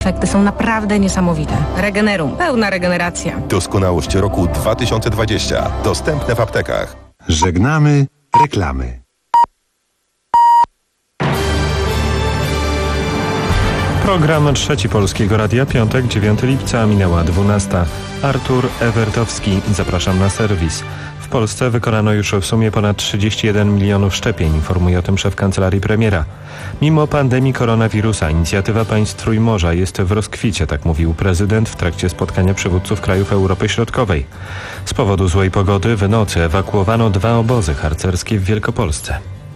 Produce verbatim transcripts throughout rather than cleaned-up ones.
Efekty są naprawdę niesamowite. Regenerum. Pełna regeneracja. Doskonałość roku dwa tysiące dwudziesty. Dostępne w aptekach. Żegnamy reklamy. Program Trzeci Polskiego Radia, piątek, dziewiątego lipca, minęła dwunasta. Artur Ewertowski, zapraszam na serwis. W Polsce wykonano już w sumie ponad trzydzieści jeden milionów szczepień, informuje o tym szef kancelarii premiera. Mimo pandemii koronawirusa inicjatywa państw Trójmorza jest w rozkwicie, tak mówił prezydent w trakcie spotkania przywódców krajów Europy Środkowej. Z powodu złej pogody w nocy ewakuowano dwa obozy harcerskie w Wielkopolsce.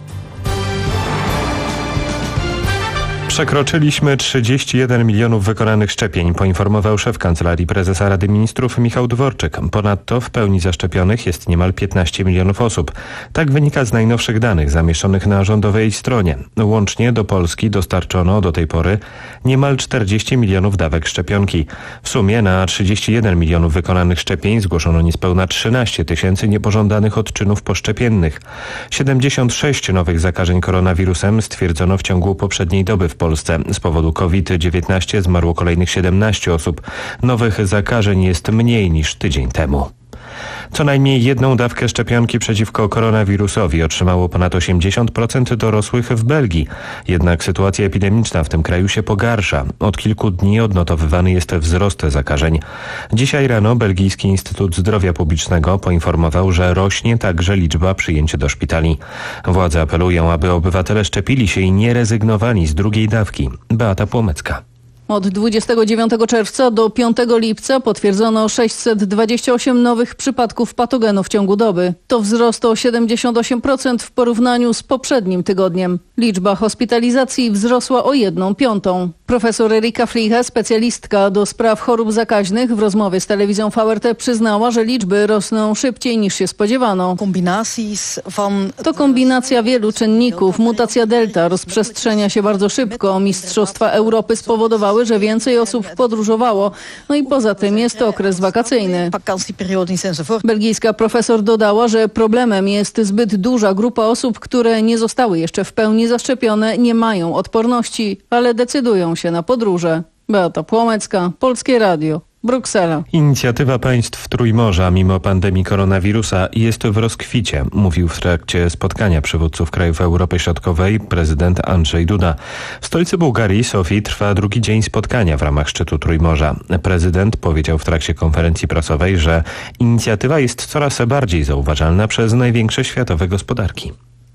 Przekroczyliśmy trzydzieści jeden milionów wykonanych szczepień, poinformował szef Kancelarii Prezesa Rady Ministrów Michał Dworczyk. Ponadto w pełni zaszczepionych jest niemal piętnaście milionów osób. Tak wynika z najnowszych danych zamieszczonych na rządowej stronie. Łącznie do Polski dostarczono do tej pory niemal czterdzieści milionów dawek szczepionki. W sumie na trzydzieści jeden milionów wykonanych szczepień zgłoszono niespełna trzynaście tysięcy niepożądanych odczynów poszczepiennych. siedemdziesiąt sześć nowych zakażeń koronawirusem stwierdzono w ciągu poprzedniej doby w Polsce. Polsce. Z powodu COVID dziewiętnaście zmarło kolejnych siedemnaście osób. Nowych zakażeń jest mniej niż tydzień temu. Co najmniej jedną dawkę szczepionki przeciwko koronawirusowi otrzymało ponad osiemdziesiąt procent dorosłych w Belgii. Jednak sytuacja epidemiczna w tym kraju się pogarsza. Od kilku dni odnotowywany jest wzrost zakażeń. Dzisiaj rano Belgijski Instytut Zdrowia Publicznego poinformował, że rośnie także liczba przyjęć do szpitali. Władze apelują, aby obywatele szczepili się i nie rezygnowali z drugiej dawki. Beata Płomecka. Od dwudziestego dziewiątego czerwca do piątego lipca potwierdzono sześćset dwadzieścia osiem nowych przypadków patogenu w ciągu doby. To wzrost o siedemdziesiąt osiem procent w porównaniu z poprzednim tygodniem. Liczba hospitalizacji wzrosła o jedną piątą. Profesor Erika Fliche, specjalistka do spraw chorób zakaźnych, w rozmowie z telewizją V R T przyznała, że liczby rosną szybciej niż się spodziewano. To kombinacja wielu czynników. Mutacja delta rozprzestrzenia się bardzo szybko. Mistrzostwa Europy spowodowały, że więcej osób podróżowało. No i poza tym jest to okres wakacyjny. Belgijska profesor dodała, że problemem jest zbyt duża grupa osób, które nie zostały jeszcze w pełni zaszczepione, nie mają odporności, ale decydują się na podróże. Beata Płomecka, Polskie Radio, Bruksela. Inicjatywa państw Trójmorza mimo pandemii koronawirusa jest w rozkwicie, mówił w trakcie spotkania przywódców krajów Europy Środkowej prezydent Andrzej Duda. W stolicy Bułgarii, Sofii, trwa drugi dzień spotkania w ramach szczytu Trójmorza. Prezydent powiedział w trakcie konferencji prasowej, że inicjatywa jest coraz bardziej zauważalna przez największe światowe gospodarki.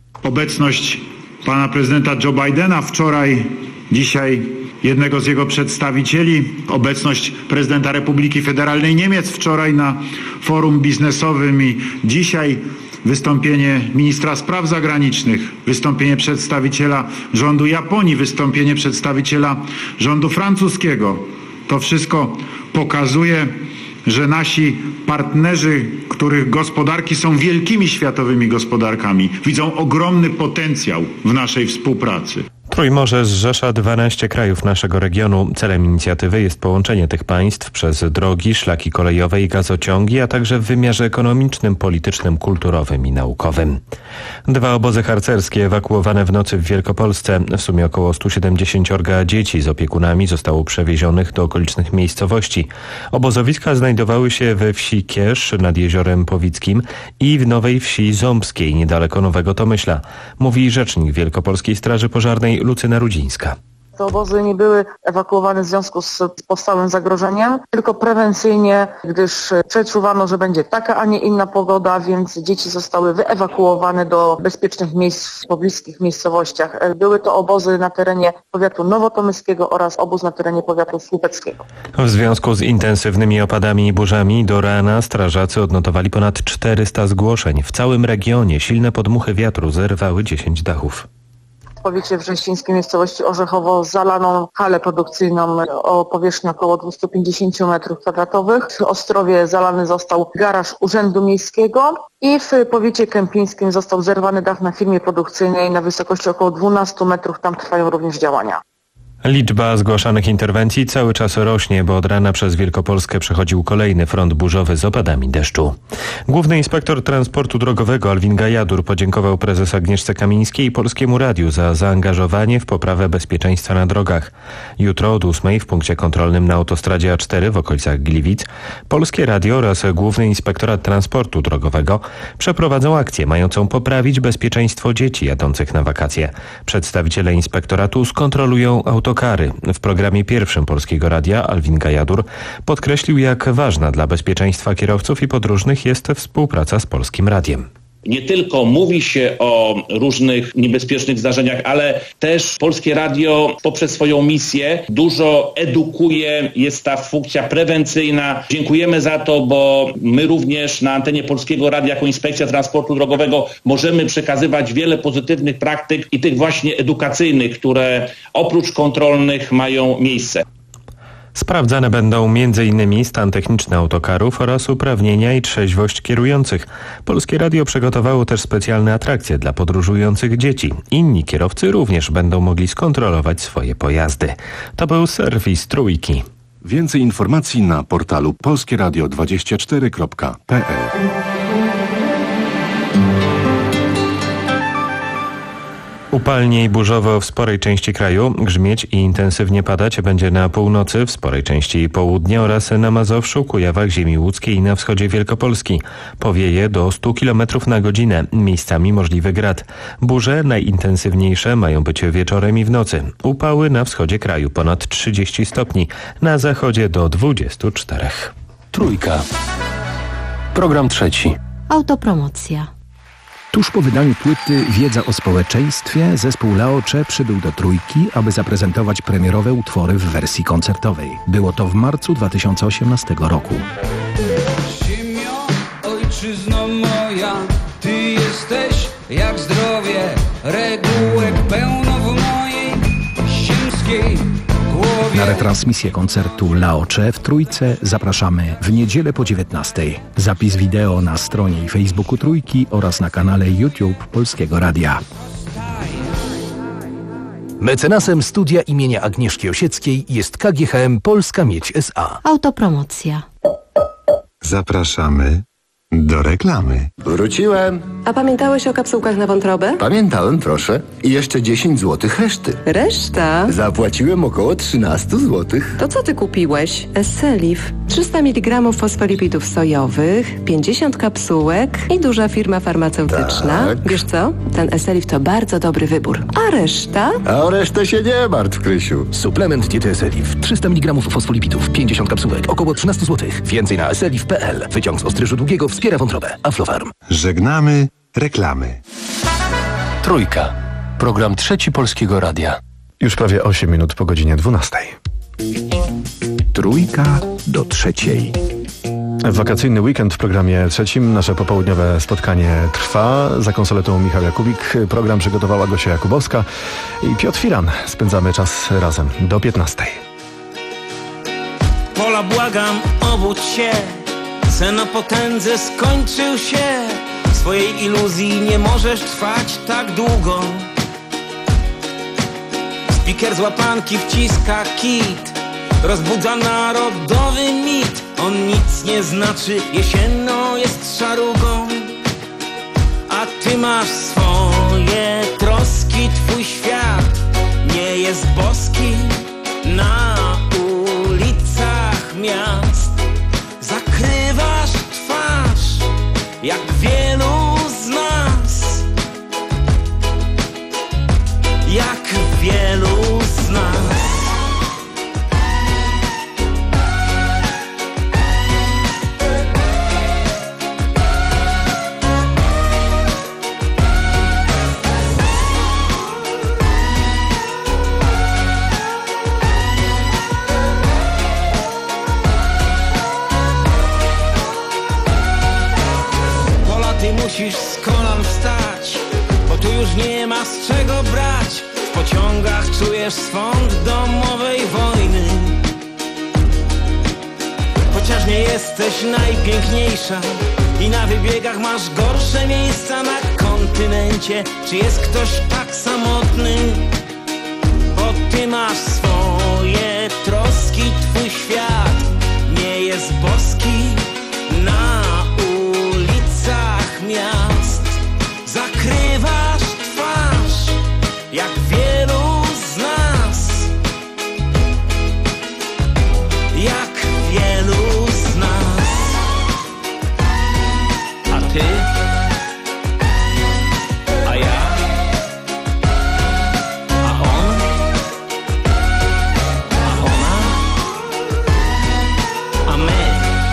Obecność pana prezydenta Joe Bidena wczoraj, dzisiaj jednego z jego przedstawicieli, obecność prezydenta Republiki Federalnej Niemiec wczoraj na forum biznesowym i dzisiaj wystąpienie ministra spraw zagranicznych, wystąpienie przedstawiciela rządu Japonii, wystąpienie przedstawiciela rządu francuskiego. To wszystko pokazuje, że nasi partnerzy, których gospodarki są wielkimi światowymi gospodarkami, widzą ogromny potencjał w naszej współpracy. Trójmorze zrzesza dwanaście krajów naszego regionu. Celem inicjatywy jest połączenie tych państw przez drogi, szlaki kolejowe i gazociągi, a także w wymiarze ekonomicznym, politycznym, kulturowym i naukowym. Dwa obozy harcerskie ewakuowane w nocy w Wielkopolsce. W sumie około stu siedemdziesięciu dzieci z opiekunami zostało przewiezionych do okolicznych miejscowości. Obozowiska znajdowały się we wsi Kierz nad Jeziorem Powickim i w Nowej Wsi Ząbskiej, niedaleko Nowego Tomyśla, mówi rzecznik Wielkopolskiej Straży Pożarnej Lucyna Rudzińska. Te obozy nie były ewakuowane w związku z powstałym zagrożeniem, tylko prewencyjnie, gdyż przeczuwano, że będzie taka, a nie inna pogoda, więc dzieci zostały wyewakuowane do bezpiecznych miejsc w pobliskich miejscowościach. Były to obozy na terenie powiatu nowotomyskiego oraz obóz na terenie powiatu słupeckiego. W związku z intensywnymi opadami i burzami do rana strażacy odnotowali ponad czterysta zgłoszeń. W całym regionie silne podmuchy wiatru zerwały dziesięć dachów. W powiecie wrzesińskiej miejscowości Orzechowo zalaną halę produkcyjną o powierzchni około dwieście pięćdziesiąt metrów kwadratowych. W Ostrowie zalany został garaż Urzędu Miejskiego i w powiecie kępińskim został zerwany dach na firmie produkcyjnej na wysokości około dwunastu metrów. Tam trwają również działania. Liczba zgłaszanych interwencji cały czas rośnie, bo od rana przez Wielkopolskę przechodził kolejny front burzowy z opadami deszczu. Główny inspektor transportu drogowego Alwin Gajadur podziękował prezes Agnieszce Kamińskiej i Polskiemu Radiu za zaangażowanie w poprawę bezpieczeństwa na drogach. Jutro od ósmej w punkcie kontrolnym na autostradzie A cztery w okolicach Gliwic Polskie Radio oraz Główny Inspektorat Transportu Drogowego przeprowadzą akcję mającą poprawić bezpieczeństwo dzieci jadących na wakacje. Przedstawiciele inspektoratu skontrolują auto Kary. W programie pierwszym Polskiego Radia Alwin Gajadur podkreślił, jak ważna dla bezpieczeństwa kierowców i podróżnych jest współpraca z Polskim Radiem. Nie tylko mówi się o różnych niebezpiecznych zdarzeniach, ale też Polskie Radio poprzez swoją misję dużo edukuje, jest ta funkcja prewencyjna. Dziękujemy za to, bo my również na antenie Polskiego Radia jako Inspekcja Transportu Drogowego możemy przekazywać wiele pozytywnych praktyk i tych właśnie edukacyjnych, które oprócz kontrolnych mają miejsce. Sprawdzane będą między innymi stan techniczny autokarów oraz uprawnienia i trzeźwość kierujących. Polskie Radio przygotowało też specjalne atrakcje dla podróżujących dzieci. Inni kierowcy również będą mogli skontrolować swoje pojazdy. To był serwis Trójki. Więcej informacji na portalu polskieradio dwadzieścia cztery kropka p l. Upalnie i burzowo w sporej części kraju, grzmieć i intensywnie padać będzie na północy, w sporej części południa oraz na Mazowszu, Kujawach, ziemi łódzkiej i na wschodzie Wielkopolski. Powieje do stu kilometrów na godzinę, miejscami możliwy grad. Burze najintensywniejsze mają być wieczorem i w nocy. Upały na wschodzie kraju ponad trzydzieści stopni, na zachodzie do dwudziestu czterech. Trójka. Program trzeci. Autopromocja. Tuż po wydaniu płyty Wiedza o społeczeństwie zespół Laocze przybył do Trójki, aby zaprezentować premierowe utwory w wersji koncertowej. Było to w marcu dwa tysiące osiemnastego roku. Ziemio, ojczyzno moja, ty jesteś jak zdrowie, regułek pełno w mojej ziemskiej głowie. Na retransmisję koncertu Laocze w Trójce zapraszamy w niedzielę po dziewiętnastej. Zapis wideo na stronie i Facebooku Trójki oraz na kanale YouTube Polskiego Radia. Mecenasem studia imienia Agnieszki Osieckiej jest K G H M Polska Miedź S A. Autopromocja. Zapraszamy do reklamy. Wróciłem. A pamiętałeś o kapsułkach na wątrobę? Pamiętałem, proszę. I jeszcze dziesięć złotych reszty. Reszta? Zapłaciłem około trzynaście złotych. To co ty kupiłeś? Esselif. trzysta miligramów fosfolipidów sojowych, pięćdziesiąt kapsułek i duża firma farmaceutyczna. Tak. Wiesz co? Ten Esselif to bardzo dobry wybór. A reszta? A o resztę się nie martw, Krysiu. Suplement diety Esselif. trzysta miligramów fosfolipidów, pięćdziesiąt kapsułek, około trzynaście złotych. Więcej na esselif kropka p l. Wyciąg z ostryżu długiego wspiera wątrobę. Aflofarm. Żegnamy reklamy. Trójka. Program trzeci Polskiego Radia. Już prawie osiem minut po godzinie dwunastej. Trójka do trzeciej. Wakacyjny weekend w programie trzecim. Nasze popołudniowe spotkanie trwa. Za konsoletą Michał Jakubik. Program przygotowała Gosia Jakubowska i Piotr Firan. Spędzamy czas razem do piętnastej. Pola, błagam, obudź się. Sen o potędze skończył się. W swojej iluzji nie możesz trwać tak długo. Spiker z łapanki wciska kit. Rozbudza narodowy mit. On nic nie znaczy, jesienną jest szarugą. A ty masz swoje troski, twój świat nie jest boski. Na ulicach miast zakrywasz twarz, jak wielu z nas. Jak wielu z nas. Musisz z kolan wstać, bo tu już nie ma z czego brać. W pociągach czujesz swąd domowej wojny. Chociaż nie jesteś najpiękniejsza i na wybiegach masz gorsze miejsca na kontynencie. Czy jest ktoś tak samotny? Bo ty masz swoje troski, twój świat nie jest boski. Na ulicach miast zakrywasz twarz, jak wielu z nas, jak wielu z nas. A ty? A ja? A on? A ona? A my?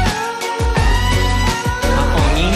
A oni?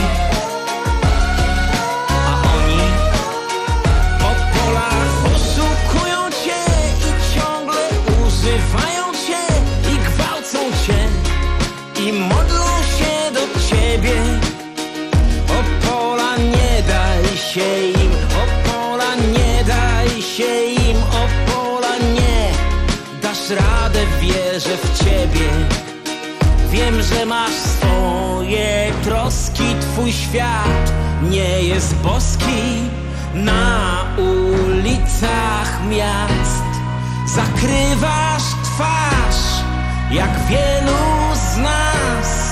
A oni? Po polach oszukują cię i ciągle używają cię i gwałcą cię i modlą się do ciebie. Opola, nie daj się im, Opola, nie daj się im, Opola, nie dasz radę, wierzę w ciebie. Wiem, że masz swoje troski, twój świat nie jest boski. Na ulicach miast zakrywasz twarz, jak wielu z nas.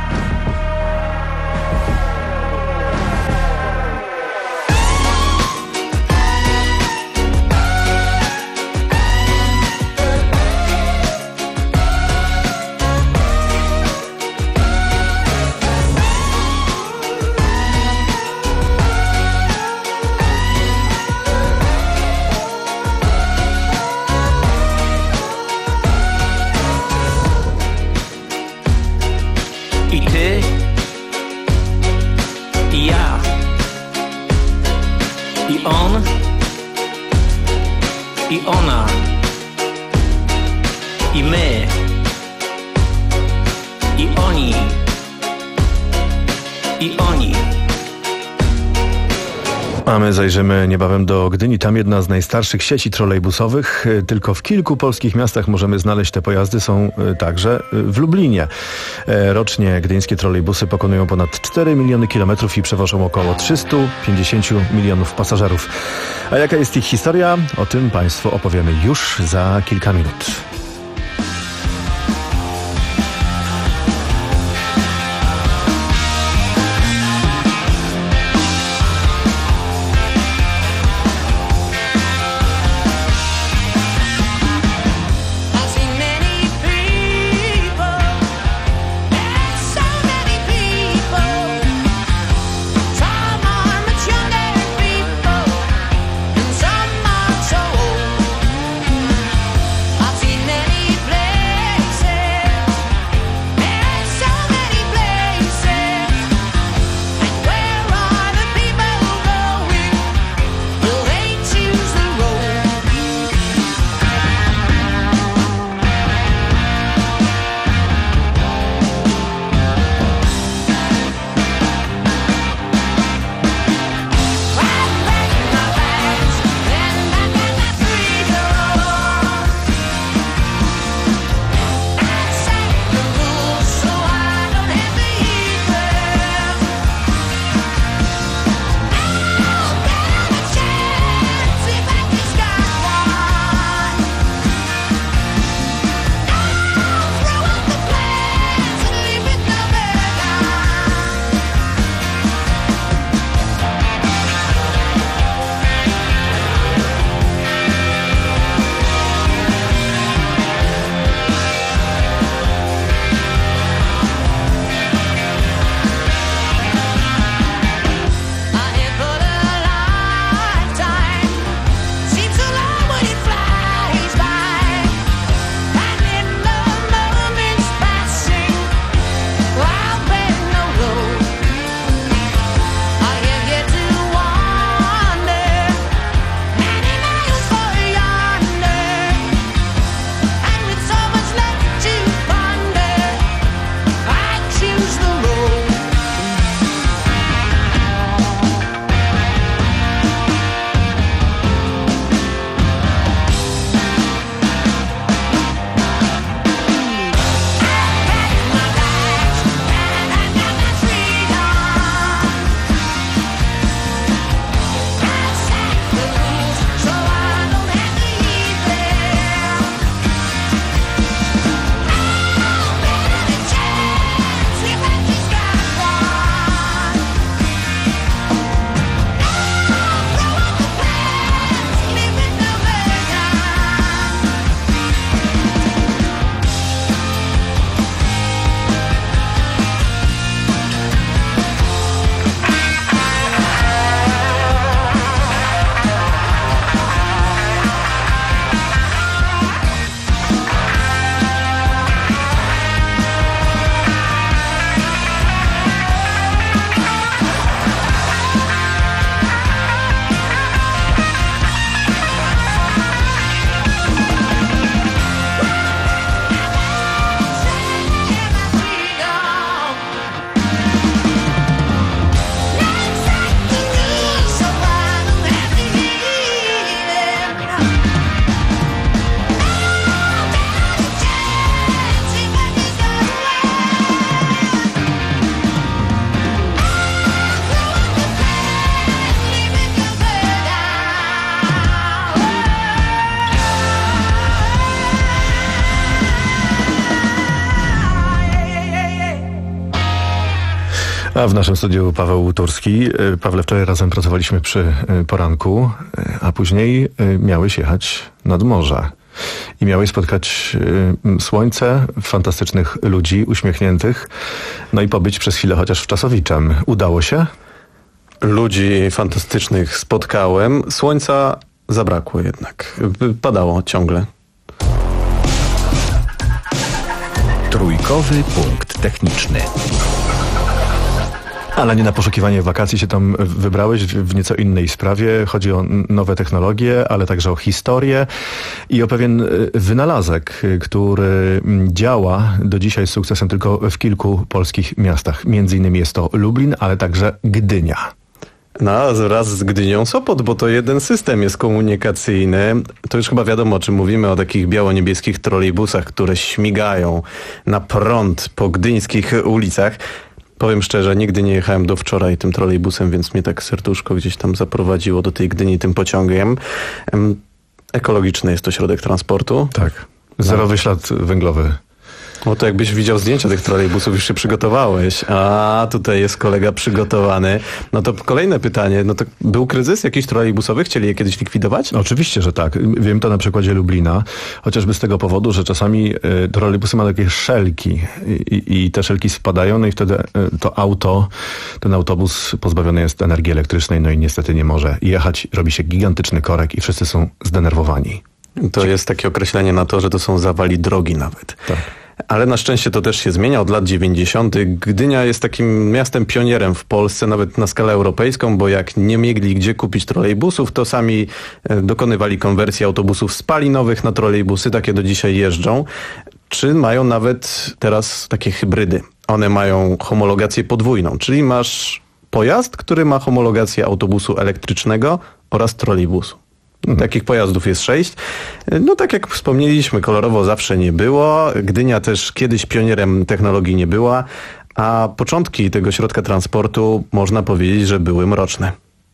I ty, i ja, i on, i ona, i my, i oni, i oni. A my zajrzymy niebawem do Gdyni. Tam jedna z najstarszych sieci trolejbusowych. Tylko w kilku polskich miastach możemy znaleźć te pojazdy. Są także w Lublinie. Rocznie gdyńskie trolejbusy pokonują ponad cztery miliony kilometrów i przewożą około trzysta pięćdziesiąt milionów pasażerów. A jaka jest ich historia? O tym Państwu opowiemy już za kilka minut. I've seen A w naszym studiu Paweł Łuturski. Pawle, wczoraj razem pracowaliśmy przy poranku, a później miałeś jechać nad morze. I miałeś spotkać y, słońce, fantastycznych ludzi, uśmiechniętych, no i pobyć przez chwilę chociaż w Czasowiczem. Udało się? Ludzi fantastycznych spotkałem. Słońca zabrakło jednak. Padało ciągle. Trójkowy punkt techniczny. Ale nie na poszukiwanie wakacji się tam wybrałeś w nieco innej sprawie. Chodzi o nowe technologie, ale także o historię i o pewien wynalazek, który działa do dzisiaj z sukcesem tylko w kilku polskich miastach. Między innymi jest to Lublin, ale także Gdynia. No, wraz z Gdynią Sopot, bo to jeden system jest komunikacyjny. To już chyba wiadomo, o czym mówimy, o takich biało-niebieskich trolejbusach, które śmigają na prąd po gdyńskich ulicach. Powiem szczerze, nigdy nie jechałem do wczoraj tym trolejbusem, więc mnie tak serduszko gdzieś tam zaprowadziło do tej Gdyni tym pociągiem. Ekologiczny jest to środek transportu. Tak, zerowy no. ślad węglowy. No to jakbyś widział zdjęcia tych trolejbusów, już się przygotowałeś. A tutaj jest kolega przygotowany. No to kolejne pytanie. No to był kryzys jakiś trolejbusowy? Chcieli je kiedyś likwidować? No, oczywiście, że tak. Wiem to na przykładzie Lublina. Chociażby z tego powodu, że czasami y, trolejbusy mają takie szelki i, i te szelki spadają, no i wtedy y, to auto, ten autobus pozbawiony jest energii elektrycznej, no i niestety nie może jechać. Robi się gigantyczny korek i wszyscy są zdenerwowani. To jest takie określenie na to, że to są zawali drogi nawet. Tak. Ale na szczęście to też się zmienia od lat dziewięćdziesiątych. Gdynia jest takim miastem pionierem w Polsce, nawet na skalę europejską, bo jak nie mieli gdzie kupić trolejbusów, to sami dokonywali konwersji autobusów spalinowych na trolejbusy, takie do dzisiaj jeżdżą. Czy mają nawet teraz takie hybrydy. One mają homologację podwójną, czyli masz pojazd, który ma homologację autobusu elektrycznego oraz trolejbusu. Takich pojazdów jest sześć. No tak jak wspomnieliśmy, kolorowo zawsze nie było. Gdynia też kiedyś pionierem technologii nie była, a początki tego środka transportu można powiedzieć, że były mroczne.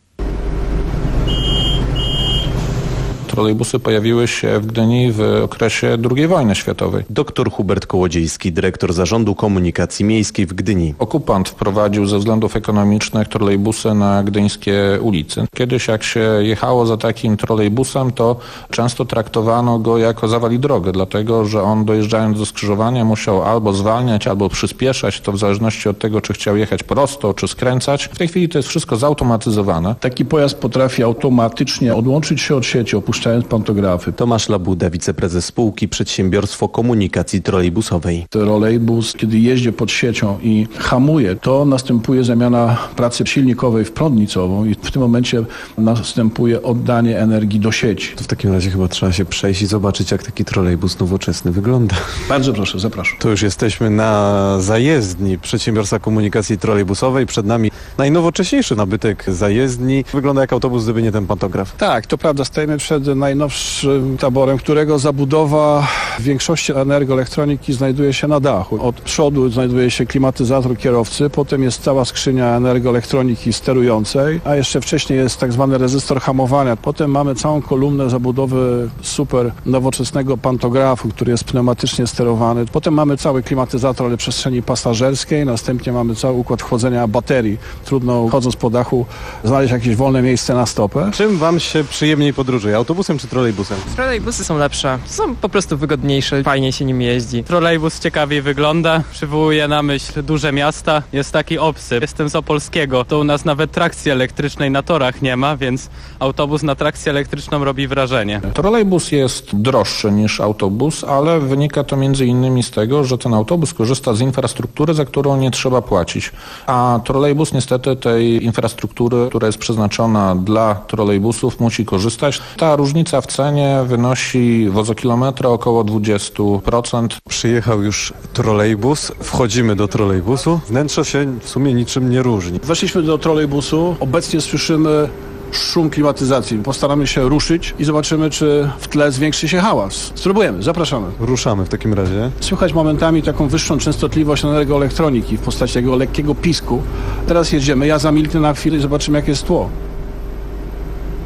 Trolejbusy pojawiły się w Gdyni w okresie drugiej wojny światowej. Doktor Hubert Kołodziejski, dyrektor Zarządu Komunikacji Miejskiej w Gdyni. Okupant wprowadził ze względów ekonomicznych trolejbusy na gdyńskie ulice. Kiedyś jak się jechało za takim trolejbusem, to często traktowano go jako zawali drogę, dlatego że on dojeżdżając do skrzyżowania musiał albo zwalniać, albo przyspieszać, to w zależności od tego, czy chciał jechać prosto, czy skręcać. W tej chwili to jest wszystko zautomatyzowane. Taki pojazd potrafi automatycznie odłączyć się od sieci, opuszczając pantografy. Tomasz Labuda, wiceprezes spółki Przedsiębiorstwo Komunikacji Trolejbusowej. Trolejbus, kiedy jeździ pod siecią i hamuje, to następuje zamiana pracy silnikowej w prądnicową i w tym momencie następuje oddanie energii do sieci. To w takim razie chyba trzeba się przejść i zobaczyć, jak taki trolejbus nowoczesny wygląda. Bardzo proszę, zapraszam. To już jesteśmy na zajezdni Przedsiębiorstwa Komunikacji Trolejbusowej. Przed nami najnowocześniejszy nabytek zajezdni. Wygląda jak autobus, gdyby nie ten pantograf. Tak, to prawda. Stajemy przed najnowszym taborem, którego zabudowa w większości energoelektroniki znajduje się na dachu. Od przodu znajduje się klimatyzator kierowcy, potem jest cała skrzynia energoelektroniki sterującej, a jeszcze wcześniej jest tak zwany rezystor hamowania. Potem mamy całą kolumnę zabudowy super nowoczesnego pantografu, który jest pneumatycznie sterowany. Potem mamy cały klimatyzator, ale przestrzeni pasażerskiej. Następnie mamy cały układ chłodzenia baterii. Trudno, chodząc po dachu, znaleźć jakieś wolne miejsce na stopę. Czym wam się przyjemniej podróżuje? Autobusem czy trolejbusem? Trolejbusy są lepsze. Są po prostu wygodniejsze, fajnie się nim jeździ. Trolejbus ciekawiej wygląda, przywołuje na myśl duże miasta. Jest taki obcy. Jestem z Opolskiego. To u nas nawet trakcji elektrycznej na torach nie ma, więc autobus na trakcję elektryczną robi wrażenie. Trolejbus jest droższy niż autobus, ale wynika to między innymi z tego, że ten autobus korzysta z infrastruktury, za którą nie trzeba płacić. A trolejbus niestety tej infrastruktury, która jest przeznaczona dla trolejbusów, musi korzystać. Ta różnica w cenie wynosi wozokilometra około dwadzieścia procent. Przyjechał już trolejbus, wchodzimy do trolejbusu. Wnętrze się w sumie niczym nie różni. Weszliśmy do trolejbusu, obecnie słyszymy szum klimatyzacji. Postaramy się ruszyć i zobaczymy, czy w tle zwiększy się hałas. Spróbujemy, zapraszamy. Ruszamy w takim razie. Słychać momentami taką wyższą częstotliwość energoelektroniki w postaci takiego lekkiego pisku. Teraz jedziemy, ja zamilknę na chwilę i zobaczymy, jakie jest tło.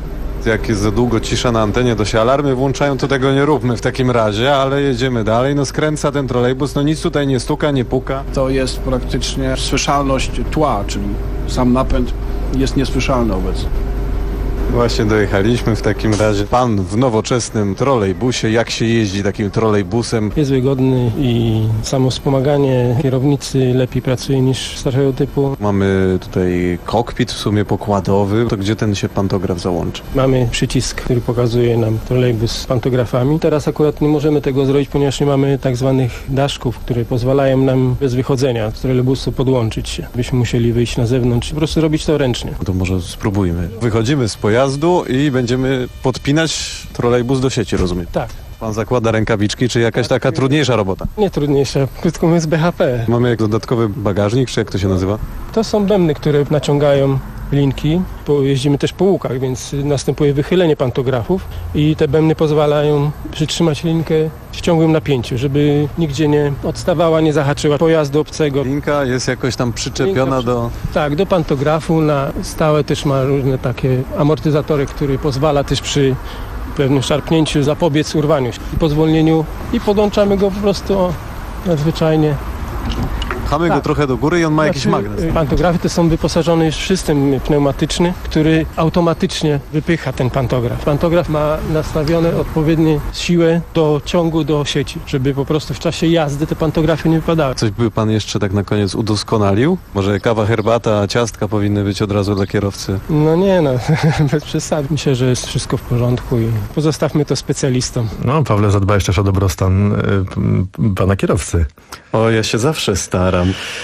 jak jest za długo cisza na antenie, to się alarmy włączają, to tego nie róbmy w takim razie, ale jedziemy dalej. No skręca ten trolejbus, no nic tutaj nie stuka, nie puka. To jest praktycznie słyszalność tła, czyli sam napęd jest niesłyszalny obecnie. Właśnie dojechaliśmy w takim razie. Pan w nowoczesnym trolejbusie, jak się jeździ takim trolejbusem? Jest wygodny i samo wspomaganie kierownicy lepiej pracuje niż starszego typu. Mamy tutaj kokpit w sumie pokładowy. To gdzie ten się pantograf załączy? Mamy przycisk, który pokazuje nam trolejbus z pantografami. Teraz akurat nie możemy tego zrobić, ponieważ nie mamy tak zwanych daszków, które pozwalają nam bez wychodzenia z trolejbusu podłączyć się. Byśmy musieli wyjść na zewnątrz i po prostu robić to ręcznie. To może spróbujmy. Wychodzimy z pojazdu i będziemy podpinać trolejbus do sieci, rozumiem? Tak. Pan zakłada rękawiczki, czy jakaś taka trudniejsza robota? Nie trudniejsza, krótko mówiąc B H P. Mamy jak dodatkowy bagażnik, czy jak to się nazywa? To są bębny, które naciągają linki. Jeździmy też po łukach, więc następuje wychylenie pantografów i te bębny pozwalają przytrzymać linkę w ciągłym napięciu, żeby nigdzie nie odstawała, nie zahaczyła pojazdu obcego. Linka jest jakoś tam przyczepiona Linka, do... Tak, do pantografu. Na stałe też ma różne takie amortyzatory, który pozwala też przy pewnym szarpnięciu zapobiec urwaniu się i po zwolnieniu i podłączamy go po prostu o, nadzwyczajnie. Pchamy tak. go trochę do góry i on ma znaczy, jakiś magnes. Pantografy te są wyposażone już w system pneumatyczny, który automatycznie wypycha ten pantograf. Pantograf ma nastawione odpowiednią siłę do ciągu do sieci, żeby po prostu w czasie jazdy te pantografy nie wypadały. Coś by pan jeszcze tak na koniec udoskonalił? Może kawa, herbata, ciastka powinny być od razu dla kierowcy? No nie no, bez przesady. Myślę, że jest wszystko w porządku i pozostawmy to specjalistom. No, Pawle, zadbałeś też o dobrostan y, pana kierowcy. O, ja się zawsze staram.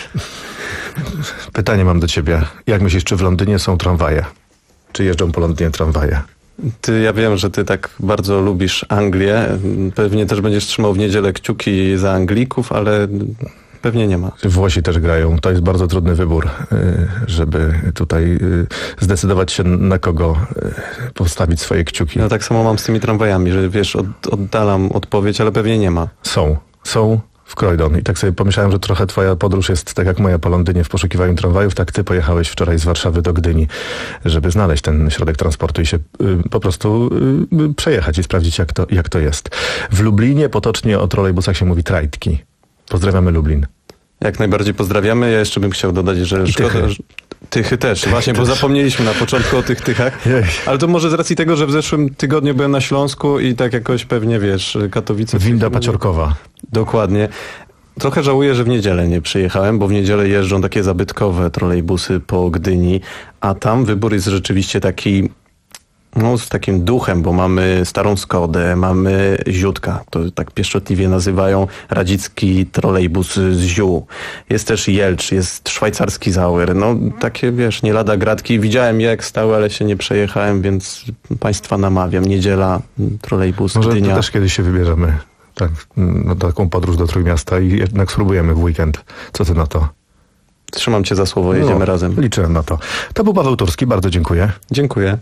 Pytanie mam do ciebie. Jak myślisz, czy w Londynie są tramwaje? Czy jeżdżą po Londynie tramwaje? Ty, ja wiem, że ty tak bardzo lubisz Anglię. Pewnie też będziesz trzymał w niedzielę kciuki za Anglików, ale pewnie nie ma. Włosi też grają. To jest bardzo trudny wybór, żeby tutaj zdecydować się, na kogo postawić swoje kciuki. Ja tak samo mam z tymi tramwajami, że wiesz, od, oddalam odpowiedź, ale pewnie nie ma. Są. Są w Croydon. I tak sobie pomyślałem, że trochę twoja podróż jest tak jak moja po Londynie w poszukiwaniu tramwajów, tak ty pojechałeś wczoraj z Warszawy do Gdyni, żeby znaleźć ten środek transportu i się y, po prostu y, przejechać i sprawdzić, jak to, jak to jest. W Lublinie potocznie o trolejbusach się mówi trajtki. Pozdrawiamy Lublin. Jak najbardziej pozdrawiamy. Ja jeszcze bym chciał dodać, że I szkoda... tychy. Że... Tychy też, właśnie, bo zapomnieliśmy na początku o tych tychach. Ale to może z racji tego, że w zeszłym tygodniu byłem na Śląsku i tak jakoś pewnie, wiesz, Katowice... Winda paciorkowa. Dokładnie. Trochę żałuję, że w niedzielę nie przyjechałem, bo w niedzielę jeżdżą takie zabytkowe trolejbusy po Gdyni, a tam wybór jest rzeczywiście taki... No, z takim duchem, bo mamy starą Skodę, mamy Ziutka, to tak pieszczotliwie nazywają, radzicki trolejbus z Ziu. Jest też Jelcz, jest szwajcarski Zauer. No takie, wiesz, nie lada gratki. Widziałem je jak stały, ale się nie przejechałem, więc państwa namawiam. Niedziela, trolejbus, Może Gdynia. to też kiedyś się wybierzemy. Tak, na taką podróż do Trójmiasta i jednak spróbujemy w weekend. Co ty na to? Trzymam cię za słowo, jedziemy no, razem. Liczę na to. To był Paweł Turski, bardzo dziękuję. Dziękuję.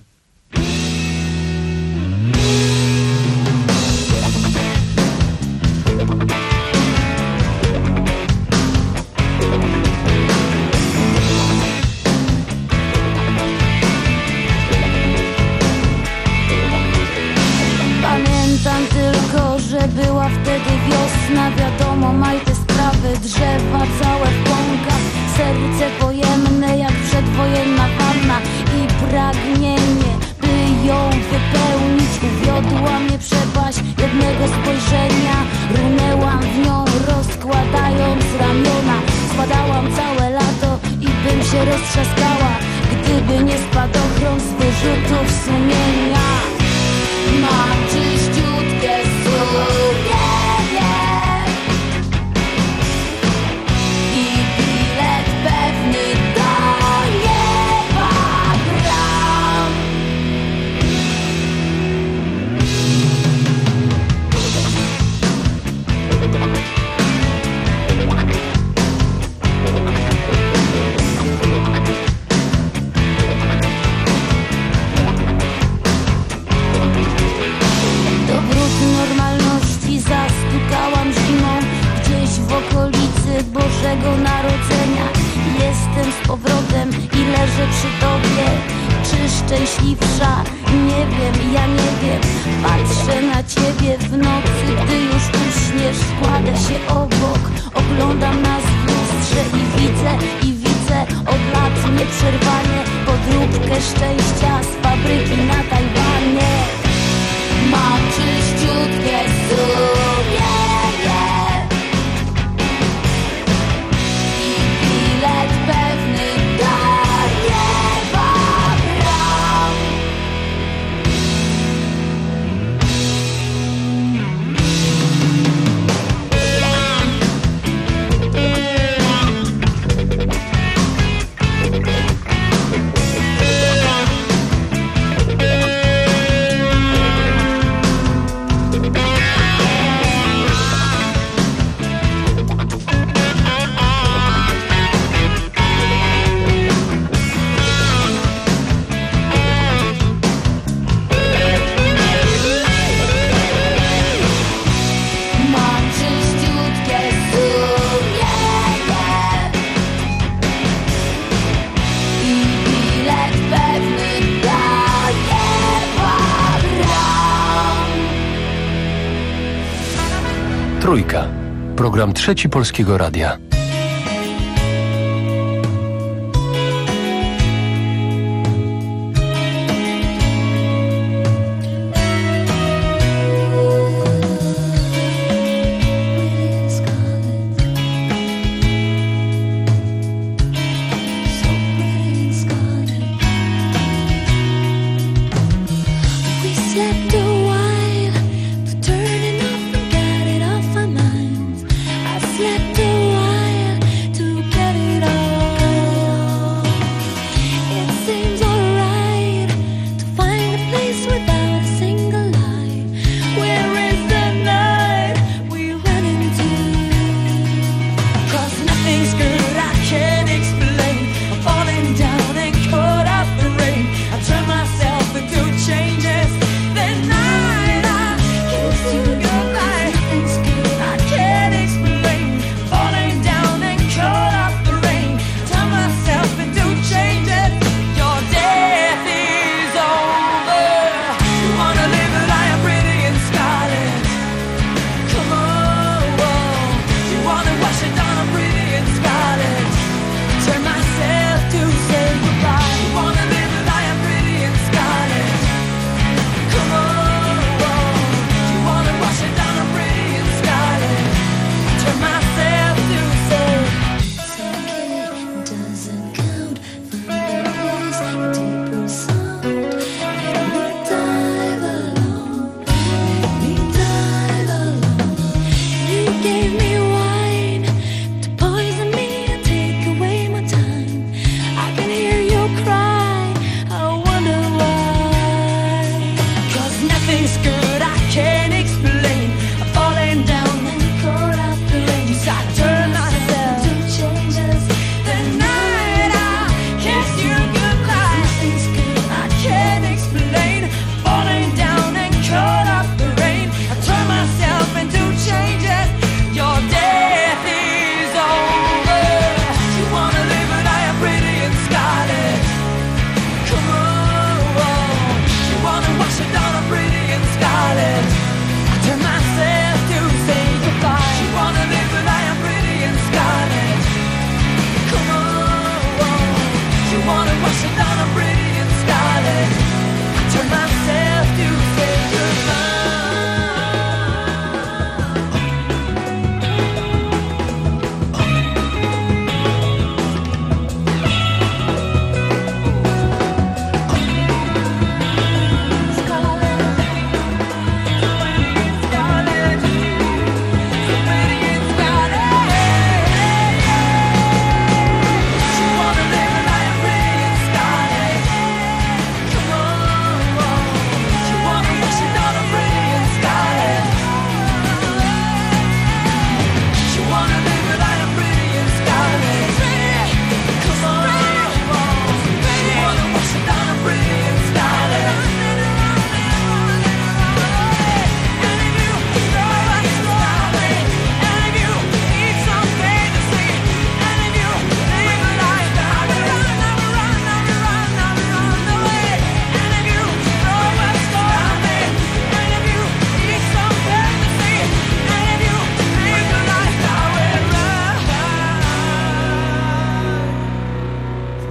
Pamiętam tylko, że była wtedy wiosna. Wiadomo, maj te sprawy, drzewa całe w pąkach. Serce pojemne jak przedwojenna wanna i pragnienie, by ją wypełnić. Uwiodła mnie przepaść jednego spojrzenia. Runęłam w nią, rozkładając ramiona. Składałam całe lato i bym się roztrzaskała, gdyby nie spadochron z wyrzutów sumienia. Mam czyściutkie sumienie i bilet pewny do nieba gram. Zastukałam zimą gdzieś w okolicy Bożego Narodzenia. Jestem z powrotem i leżę przy tobie. czy szczęśliwsza? Nie wiem, ja nie wiem. Patrzę na ciebie w nocy, gdy już uśniesz. Kładę się obok, oglądam nas w lustrze i widzę, i widzę od lat nieprzerwanie podróbkę szczęścia z fabryki na Tajwanie. Mam czyściutkie sumienie i bilet pewny daje wam ram. Mam czyściutkie sumienie i bilet pewny daje wam ram. Trójka. Program Trzeci Polskiego Radia. We slept a while, but turning off and got it off our minds. I slept a while.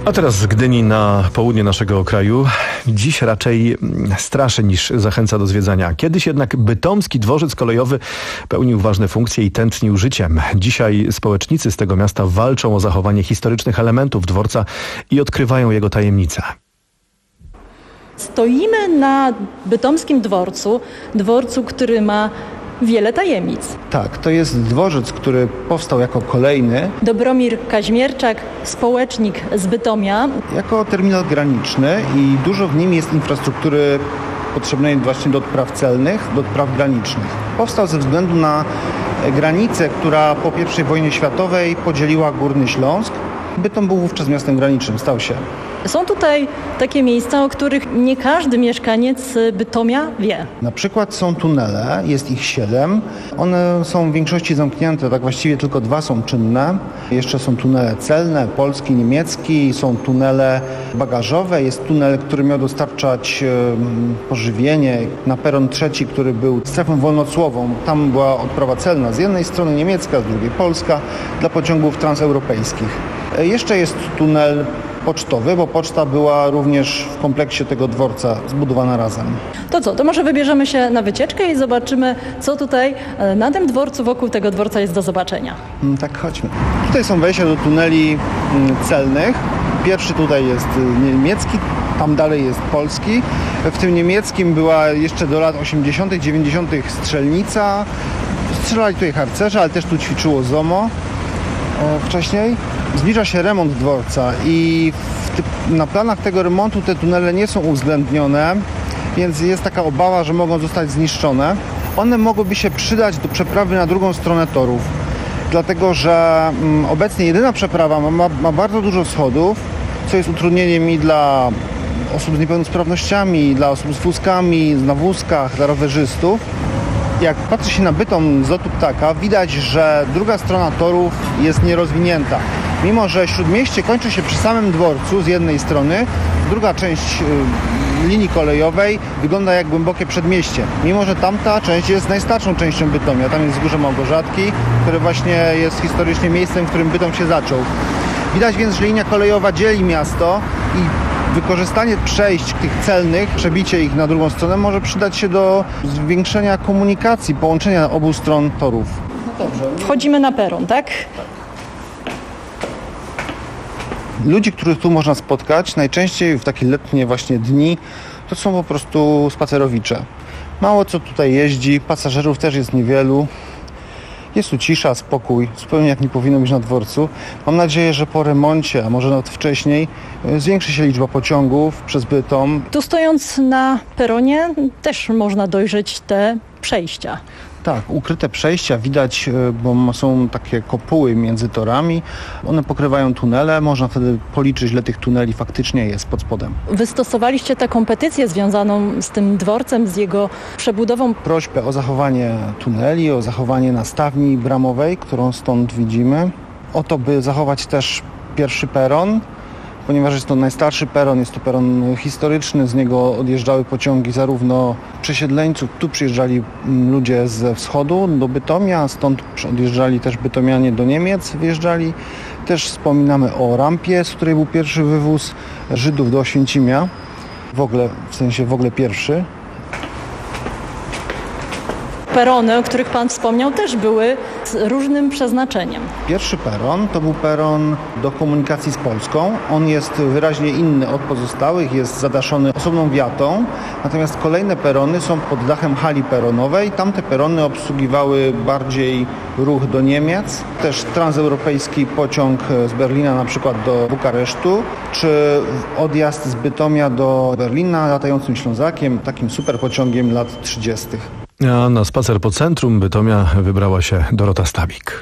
A teraz z Gdyni na południe naszego kraju. Dziś raczej straszy niż zachęca do zwiedzania. Kiedyś jednak bytomski dworzec kolejowy pełnił ważne funkcje i tętnił życiem. Dzisiaj społecznicy z tego miasta walczą o zachowanie historycznych elementów dworca i odkrywają jego tajemnice. Stoimy na bytomskim dworcu, dworcu, który ma wiele tajemnic. Tak, to jest dworzec, który powstał jako kolejny. Dobromir Kaźmierczak, społecznik z Bytomia. Jako terminal graniczny i dużo w nim jest infrastruktury potrzebnej właśnie do odpraw celnych, do odpraw granicznych. Powstał ze względu na granicę, która po pierwszej wojnie światowej podzieliła Górny Śląsk. Bytom był wówczas miastem granicznym, stał się. Są tutaj takie miejsca, o których nie każdy mieszkaniec Bytomia wie. Na przykład są tunele, jest ich siedem. One są w większości zamknięte, tak właściwie tylko dwa są czynne. Jeszcze są tunele celne, polski, niemiecki, są tunele bagażowe. Jest tunel, który miał dostarczać pożywienie na peron trzeci, który był strefą wolnocłową. Tam była odprawa celna z jednej strony niemiecka, z drugiej polska dla pociągów transeuropejskich. Jeszcze jest tunel pocztowy, bo poczta była również w kompleksie tego dworca zbudowana razem. To co, to może wybierzemy się na wycieczkę i zobaczymy, co tutaj na tym dworcu, wokół tego dworca jest do zobaczenia. Tak, chodźmy. Tutaj są wejścia do tuneli celnych. Pierwszy tutaj jest niemiecki, tam dalej jest polski. W tym niemieckim była jeszcze do lat osiemdziesiątych, dziewięćdziesiątych strzelnica. Strzelali tutaj harcerze, ale też tu ćwiczyło Z O M O wcześniej. Zbliża się remont dworca i w ty- na planach tego remontu te tunele nie są uwzględnione, więc jest taka obawa, że mogą zostać zniszczone. One mogłyby się przydać do przeprawy na drugą stronę torów, dlatego że mm, obecnie jedyna przeprawa ma, ma bardzo dużo schodów, co jest utrudnieniem i dla osób z niepełnosprawnościami, dla osób z wózkami, na wózkach, dla rowerzystów. Jak patrzy się na Bytom z lotu ptaka, widać, że druga strona torów jest nierozwinięta. Mimo że Śródmieście kończy się przy samym dworcu z jednej strony, druga część y, linii kolejowej wygląda jak głębokie przedmieście. Mimo że tamta część jest najstarszą częścią Bytomia. Tam jest Wzgórze Małgorzatki, które właśnie jest historycznie miejscem, w którym Bytom się zaczął. Widać więc, że linia kolejowa dzieli miasto i wykorzystanie przejść tych celnych, przebicie ich na drugą stronę może przydać się do zwiększenia komunikacji, połączenia obu stron torów. No dobrze. Wchodzimy na peron, tak? Ludzi, których tu można spotkać, najczęściej w takie letnie właśnie dni, to są po prostu spacerowicze. Mało co tutaj jeździ, pasażerów też jest niewielu. Jest tu cisza, spokój, zupełnie jak nie powinno być na dworcu. Mam nadzieję, że po remoncie, a może nawet wcześniej, zwiększy się liczba pociągów przez Bytom. Tu stojąc na peronie też można dojrzeć te przejścia. Tak, ukryte przejścia widać, bo są takie kopuły między torami. One pokrywają tunele, można wtedy policzyć, ile tych tuneli faktycznie jest pod spodem. Wystosowaliście tę kompetycję związaną z tym dworcem, z jego przebudową. Prośbę o zachowanie tuneli, o zachowanie nastawni bramowej, którą stąd widzimy. O to, by zachować też pierwszy peron, ponieważ jest to najstarszy peron, jest to peron historyczny, z niego odjeżdżały pociągi zarówno przesiedleńców, tu przyjeżdżali ludzie ze wschodu do Bytomia, stąd odjeżdżali też bytomianie do Niemiec, wyjeżdżali. Też wspominamy o rampie, z której był pierwszy wywóz Żydów do Oświęcimia, w ogóle, w sensie w ogóle pierwszy. Perony, o których Pan wspomniał, też były z różnym przeznaczeniem. Pierwszy peron to był peron do komunikacji z Polską. On jest wyraźnie inny od pozostałych, jest zadaszony osobną wiatą. Natomiast kolejne perony są pod dachem hali peronowej. Tamte perony obsługiwały bardziej ruch do Niemiec. Też transeuropejski pociąg z Berlina na przykład do Bukaresztu, czy odjazd z Bytomia do Berlina latającym Ślązakiem, takim super pociągiem lat trzydziestych. A na spacer po centrum Bytomia wybrała się Dorota Stabik.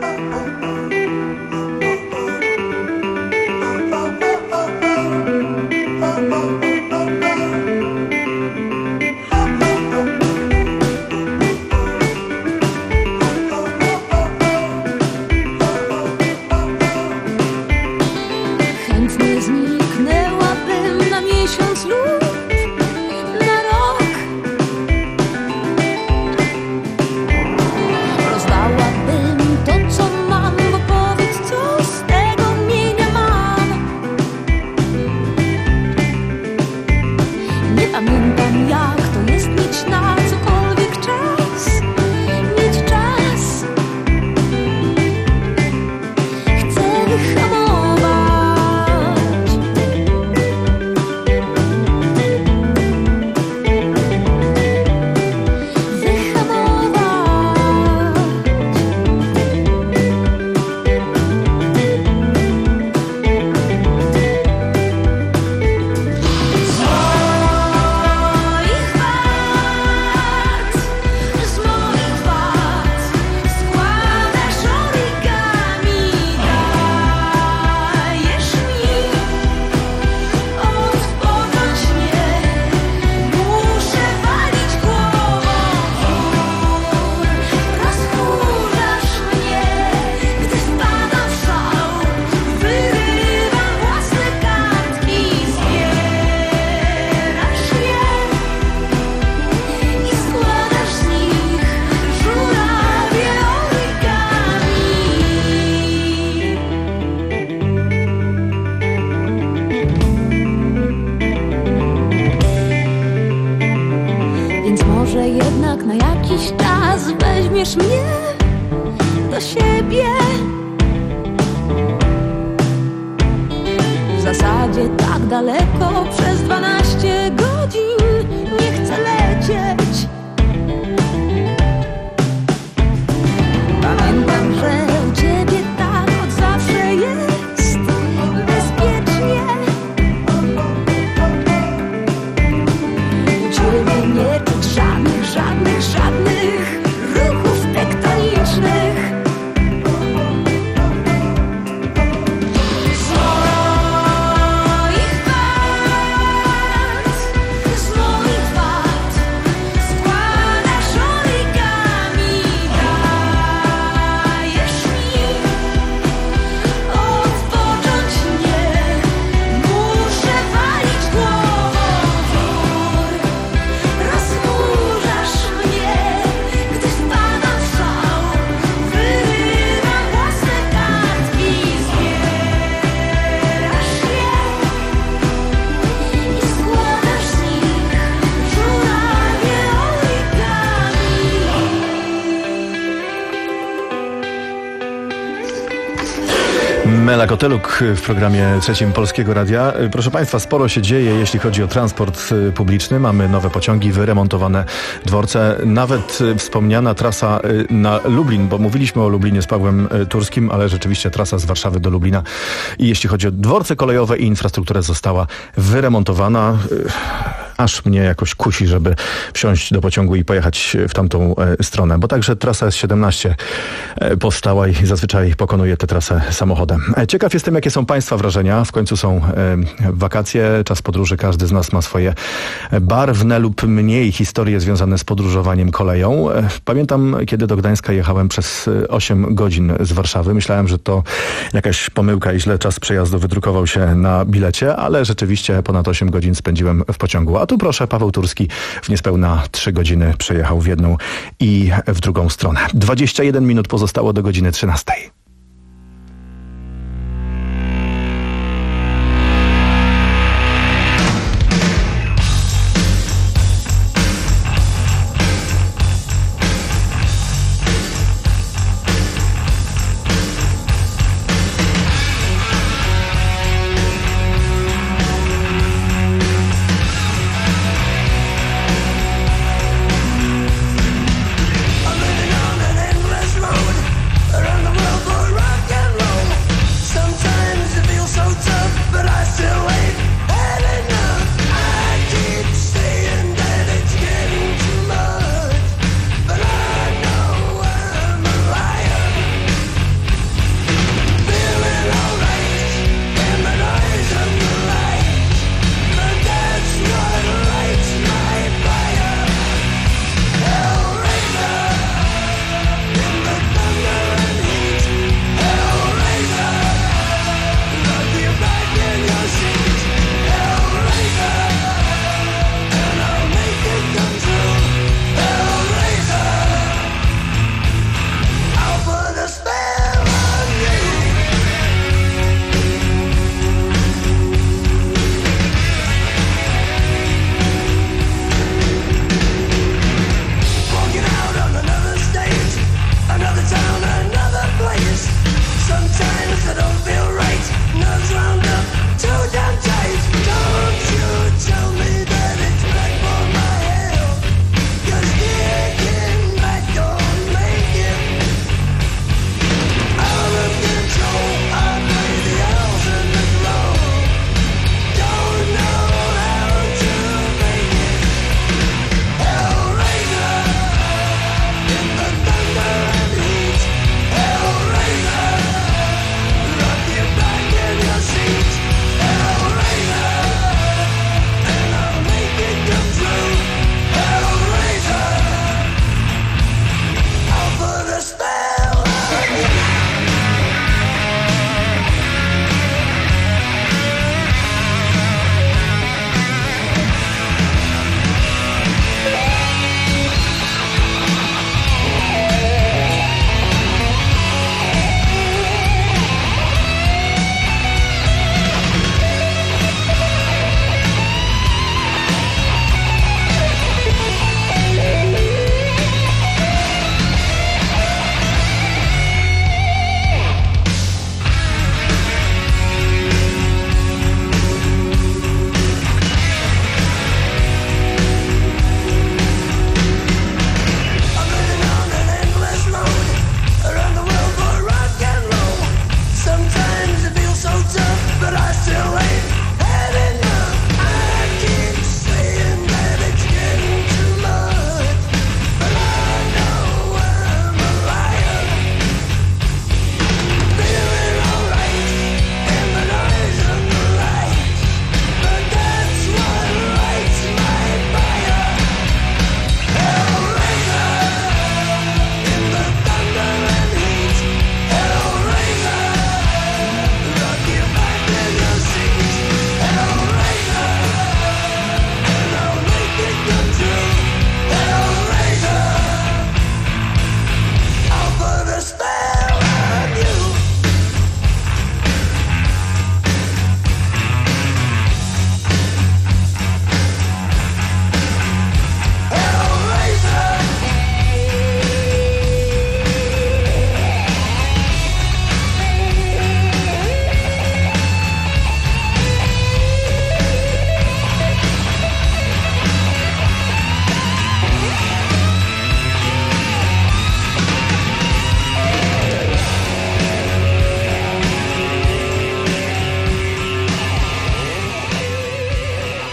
Chętnie zniknęłabym na miesiąc lub na rok. Rozdałabym to daleko przez dwanaście godzin nie chcę lecieć. Pamiętam, że u ciebie tak od zawsze jest bezpiecznie. U ciebie nie czuć żadnych, żadnych, żadnych ruchów tektonicznych. Mela Koteluk w programie trzecim Polskiego Radia. Proszę Państwa, sporo się dzieje, jeśli chodzi o transport publiczny. Mamy nowe pociągi, wyremontowane dworce, nawet wspomniana trasa na Lublin, bo mówiliśmy o Lublinie z Pawłem Turskim, ale rzeczywiście trasa z Warszawy do Lublina. I jeśli chodzi o dworce kolejowe i infrastrukturę, została wyremontowana. Aż mnie jakoś kusi, żeby wsiąść do pociągu i pojechać w tamtą stronę, bo także trasa S siedemnaście powstała i zazwyczaj pokonuje tę trasę samochodem. Ciekaw jestem, jakie są Państwa wrażenia. W końcu są wakacje, czas podróży. Każdy z nas ma swoje barwne lub mniej historie związane z podróżowaniem koleją. Pamiętam, kiedy do Gdańska jechałem przez osiem godzin z Warszawy. Myślałem, że to jakaś pomyłka i źle czas przejazdu wydrukował się na bilecie, ale rzeczywiście ponad osiem godzin spędziłem w pociągu. A tu proszę, Paweł Turski w niespełna trzy godziny przejechał w jedną i w drugą stronę. dwadzieścia jeden minut pozostało do godziny trzynastej. Around the world.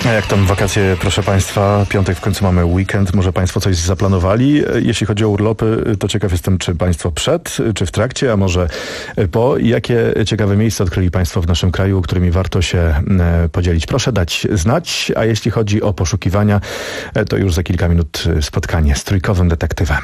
A jak tam wakacje, proszę Państwa? Piątek w końcu mamy weekend. Może Państwo coś zaplanowali? Jeśli chodzi o urlopy, to ciekaw jestem, czy Państwo przed, czy w trakcie, a może po. Jakie ciekawe miejsca odkryli Państwo w naszym kraju, którymi warto się podzielić? Proszę dać znać, a jeśli chodzi o poszukiwania, to już za kilka minut spotkanie z trójkowym detektywem.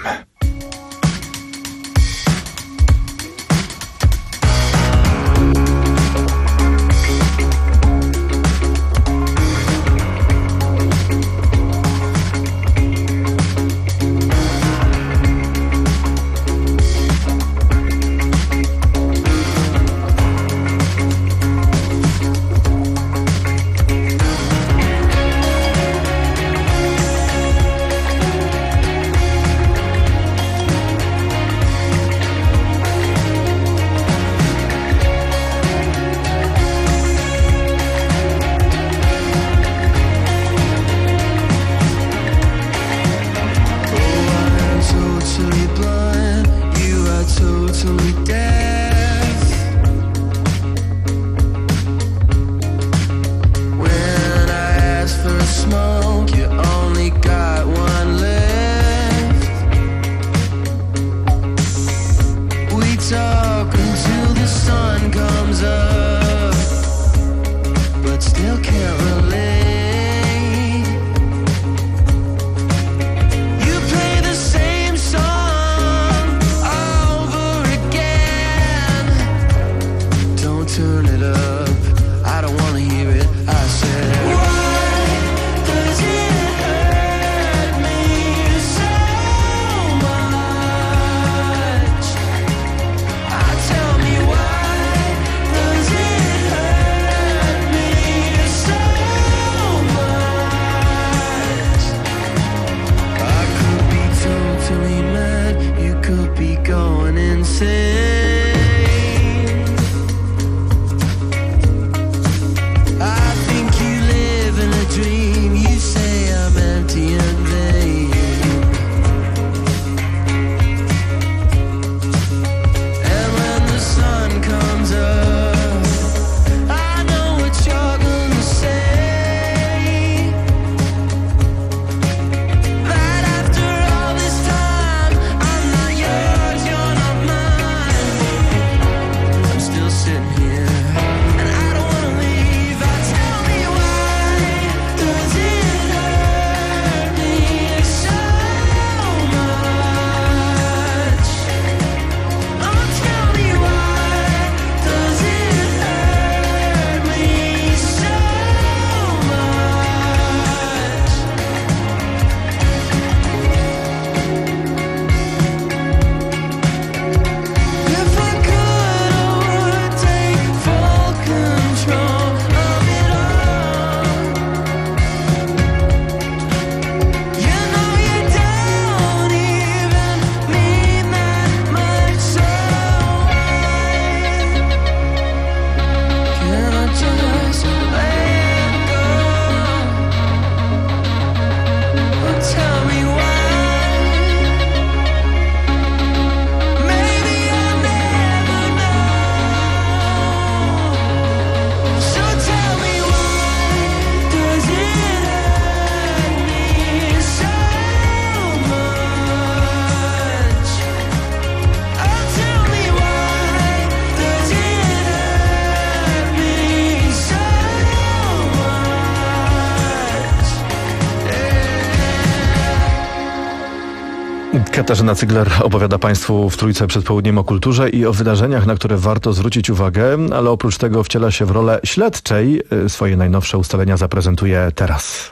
Katarzyna Cygler opowiada Państwu w Trójce przed południem o kulturze i o wydarzeniach, na które warto zwrócić uwagę, ale oprócz tego wciela się w rolę śledczej. Swoje najnowsze ustalenia zaprezentuje teraz.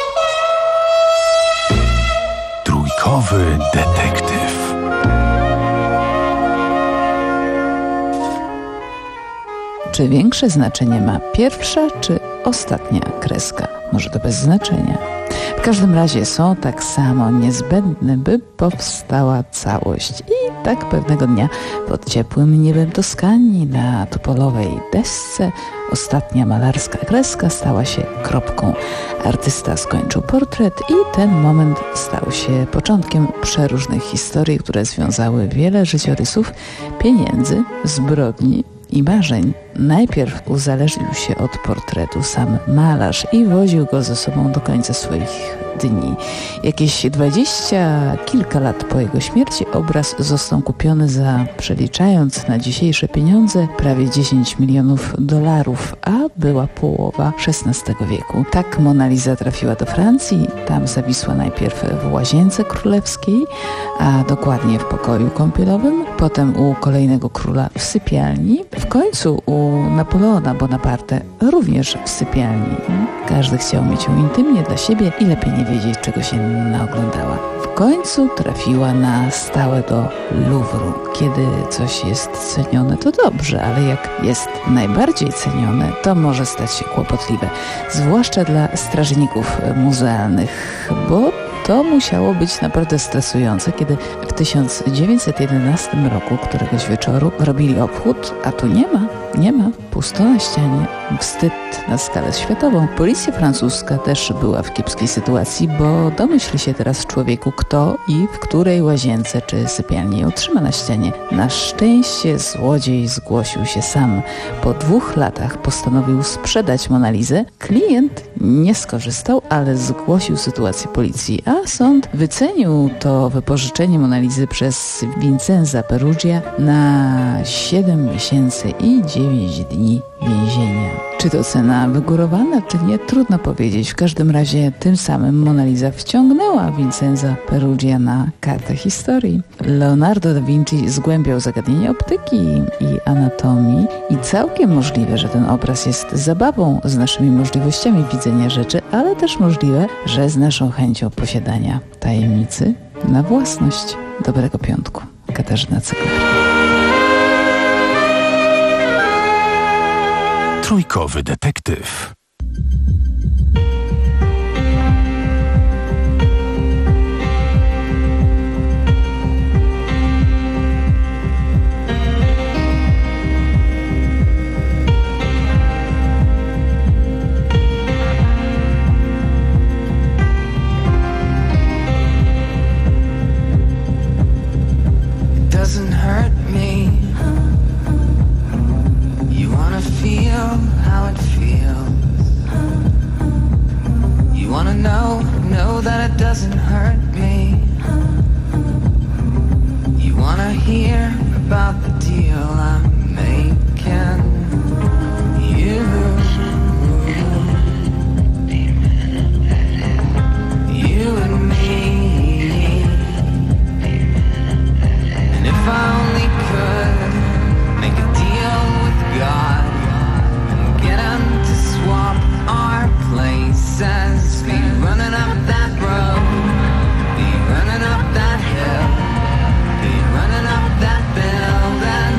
Trójkowy detektyw. Czy większe znaczenie ma pierwsza czy ostatnia kreska? Może to bez znaczenia. W każdym razie są tak samo niezbędne, by powstała całość. I tak pewnego dnia pod ciepłym niebem Toskanii na topolowej desce ostatnia malarska kreska stała się kropką. Artysta skończył portret i ten moment stał się początkiem przeróżnych historii, które związały wiele życiorysów, pieniędzy, zbrodni i marzeń. Najpierw uzależnił się od portretu sam malarz i woził go ze sobą do końca swoich dni. Jakieś dwadzieścia kilka lat po jego śmierci obraz został kupiony za, przeliczając na dzisiejsze pieniądze, prawie dziesięć milionów dolarów, a była połowa szesnastego wieku. Tak Mona Lisa trafiła do Francji, tam zawisła najpierw w Łazience Królewskiej, a dokładnie w pokoju kąpielowym, potem u kolejnego króla w sypialni, w końcu u Napoleona Bonaparte również w sypialni. Każdy chciał mieć ją intymnie dla siebie i lepiej nie wiedzieć, czego się naoglądała. W końcu trafiła na stałe do Louvru. Kiedy coś jest cenione, to dobrze, ale jak jest najbardziej cenione, to może stać się kłopotliwe. Zwłaszcza dla strażników muzealnych, bo to musiało być naprawdę stresujące, kiedy w tysiąc dziewięćset jedenastym roku któregoś wieczoru robili obchód, a tu nie ma, nie ma, pusto na ścianie, wstyd na skalę światową. Policja francuska też była w kiepskiej sytuacji, bo domyśli się teraz człowieku, kto i w której łazience czy sypialni ją trzyma na ścianie. Na szczęście złodziej zgłosił się sam. Po dwóch latach postanowił sprzedać Monę Lisę. Klient nie skorzystał, ale zgłosił sytuację policji, a sąd wycenił to wypożyczenie Mony Lisy przez Vincenza Peruggia na siedem miesięcy i dziewięć dni więzienia. Czy to cena wygórowana, czy nie? Trudno powiedzieć. W każdym razie tym samym Mona Lisa wciągnęła Vincenza Peruggia na kartę historii. Leonardo da Vinci zgłębiał zagadnienie optyki i anatomii i całkiem możliwe, że ten obraz jest zabawą z naszymi możliwościami widzenia rzeczy, ale też możliwe, że z naszą chęcią posiadania tajemnicy na własność. Dobrego piątku. Katarzyna Cykler. Trójkowy detektyw. Doesn't hurt me. You wanna feel how it feels. You wanna know, know that it doesn't hurt me. You wanna hear about the deal I'm making. You, you and me. And if I only could make a deal with God and get him to swap our places, be running up that road, be running up that hill, be running up that building.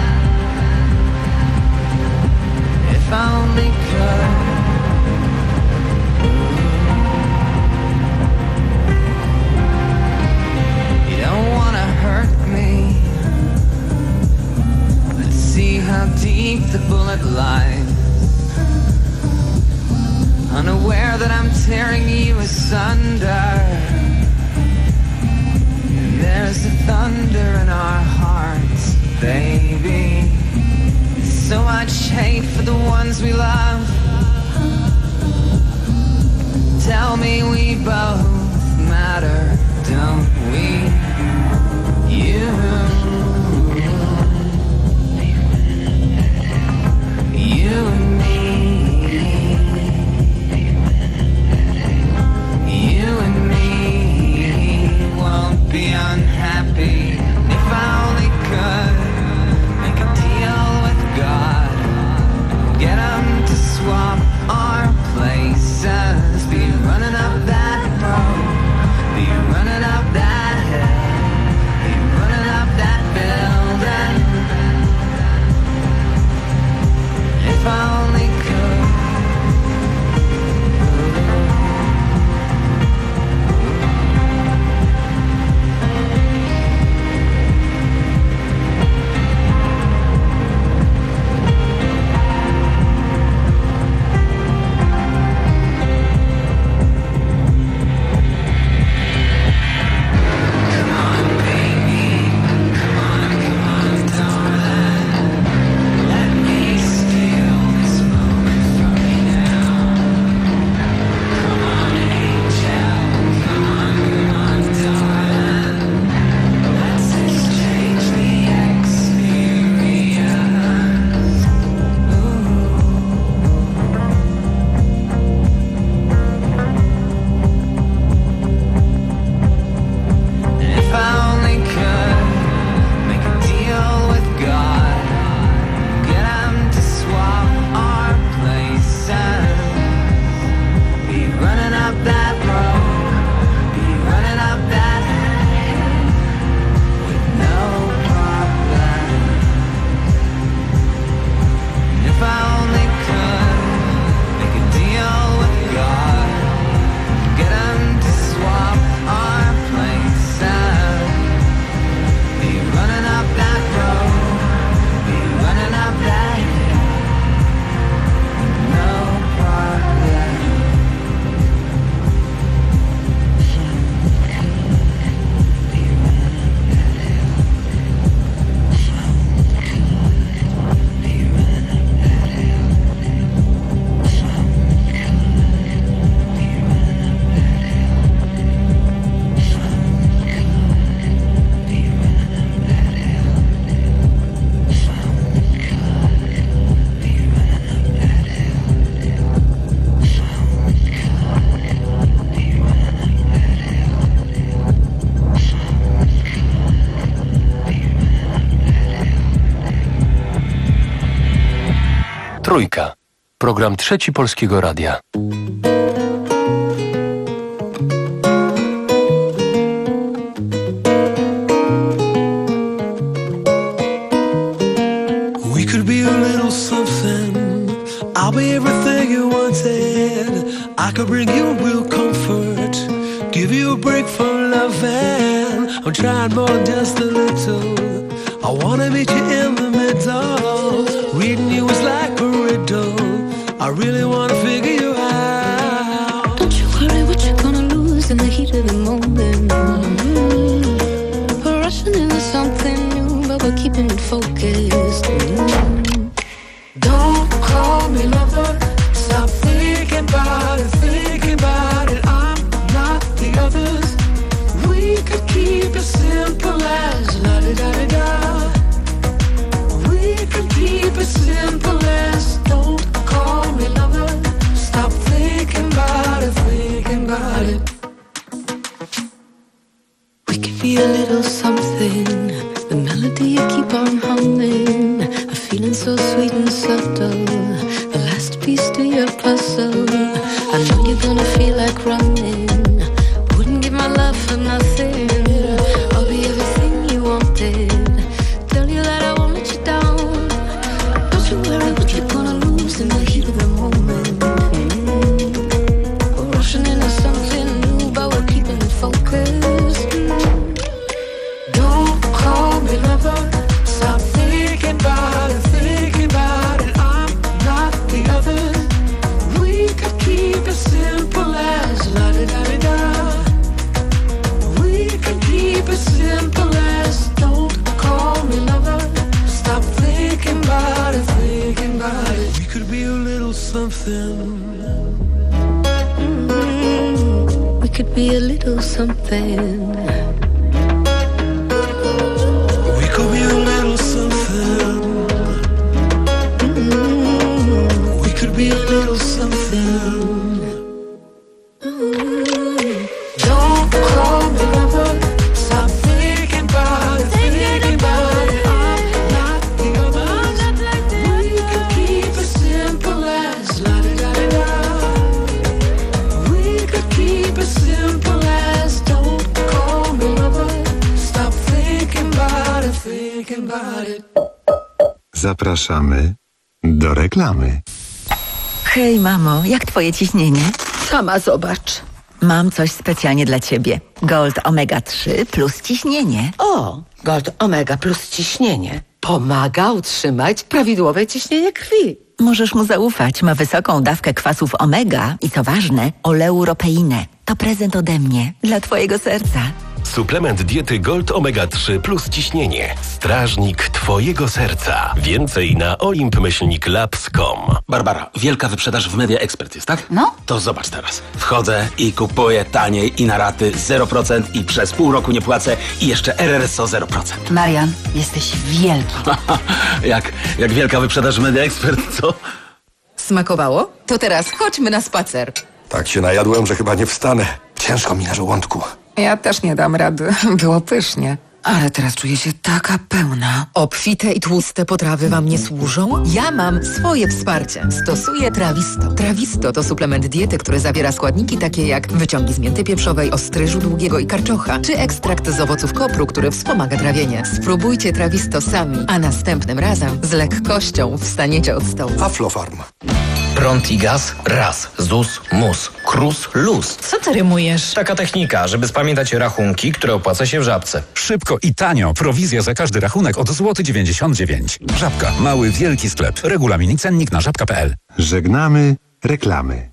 If I only could. You don't wanna hurt me. Let's see how deep the bullet lies. Unaware that I'm tearing you asunder. And there's the thunder in our hearts, baby. So much hate for the ones we love. Tell me we both matter, don't we? You, you and me, you and me won't be unhappy. If I only could make a deal with God, get him to swap our places, be running up that road, be running up that hill, be running up that Trójka. Program Trzeci Polskiego Radia. We could be a little something. I'll be everything you wanted. I could bring you real comfort, give you a break from loving. I'm trying more than just a little. I wanna meet you in the middle. Reading you is like a riddle. I really wanna figure you out. Don't you worry what you're gonna lose in the heat of the moment. Mm-hmm. We're rushing into something new, but we're keeping it focused. Mm-hmm. Don't call me lover. Stop thinking about it, thinking about it. I'm not the others. We could keep it simple as la-di-da-di-da. We could keep it simple as don't call me lover. Stop thinking about it, thinking about it. We could be a little something. The melody you keep on humming. A feeling so sweet and subtle. The last piece to your puzzle. I know you're gonna feel like running. Wouldn't give my love for nothing. I'll be everything you wanted. Tell you that I won't let you down. Don't you worry what you're gonna lose in the heat of the moment. Mm-hmm. We're rushing into something new, but we're keeping it focused. Mm-hmm. Don't call me lover. Stop thinking about it, thinking about it. I'm not the other. We could keep it simple as la-di-da-di-da. We could keep it simple as don't call me lover. Stop thinking about it, thinking about it. We could be a little something. Mm-hmm. We could be a little something. We could be a little something. Mm-hmm. We could be a little something. Mm-hmm. Don't call me lover. Stop thinking about it, thinking about it. I'm not the others. We could keep it simple as la-di-da-di-da. We could keep it simple as don't call me lover. Stop thinking about it, thinking about it. Zapraszamy do reklamy. Hej mamo, jak twoje ciśnienie? Sama zobacz. Mam coś specjalnie dla ciebie. Gold omega trzy plus ciśnienie. O, Gold Omega plus ciśnienie. Pomaga utrzymać prawidłowe ciśnienie krwi. Możesz mu zaufać. Ma wysoką dawkę kwasów omega i co ważne, oleuropeinę. To prezent ode mnie dla twojego serca. Suplement diety Gold omega trzy plus ciśnienie. Strażnik twojego serca. Więcej na olimp myślnik labs kropka com. Barbara, wielka wyprzedaż w Media Expert jest, tak? No. To zobacz teraz. Wchodzę i kupuję taniej i na raty zero procent i przez pół roku nie płacę i jeszcze R R S O zero procent. Marian, jesteś wielki. jak, jak wielka wyprzedaż w Media Expert, co? Smakowało? To teraz chodźmy na spacer. Tak się najadłem, że chyba nie wstanę. Ciężko mi na żołądku. Ja też nie dam rady. Było pysznie. Ale teraz czuję się taka pełna. Obfite i tłuste potrawy wam nie służą? Ja mam swoje wsparcie. Stosuję Trawisto. Trawisto to suplement diety, który zawiera składniki takie jak wyciągi z mięty pieprzowej, ostryżu długiego i karczocha, czy ekstrakt z owoców kopru, który wspomaga trawienie. Spróbujcie Trawisto sami, a następnym razem z lekkością wstaniecie od stołu. Aflofarm. Prąd i gaz, raz, Z U S, M U S, KRUS, LUS. Co ty rymujesz? Taka technika, żeby spamiętać rachunki, które opłaca się w Żabce. Szybko i tanio. Prowizja za każdy rachunek od złoty dziewięćdziesiąt dziewięć. Żabka. Mały, wielki sklep. Regulamin i cennik na żabka kropka p l. Żegnamy reklamy.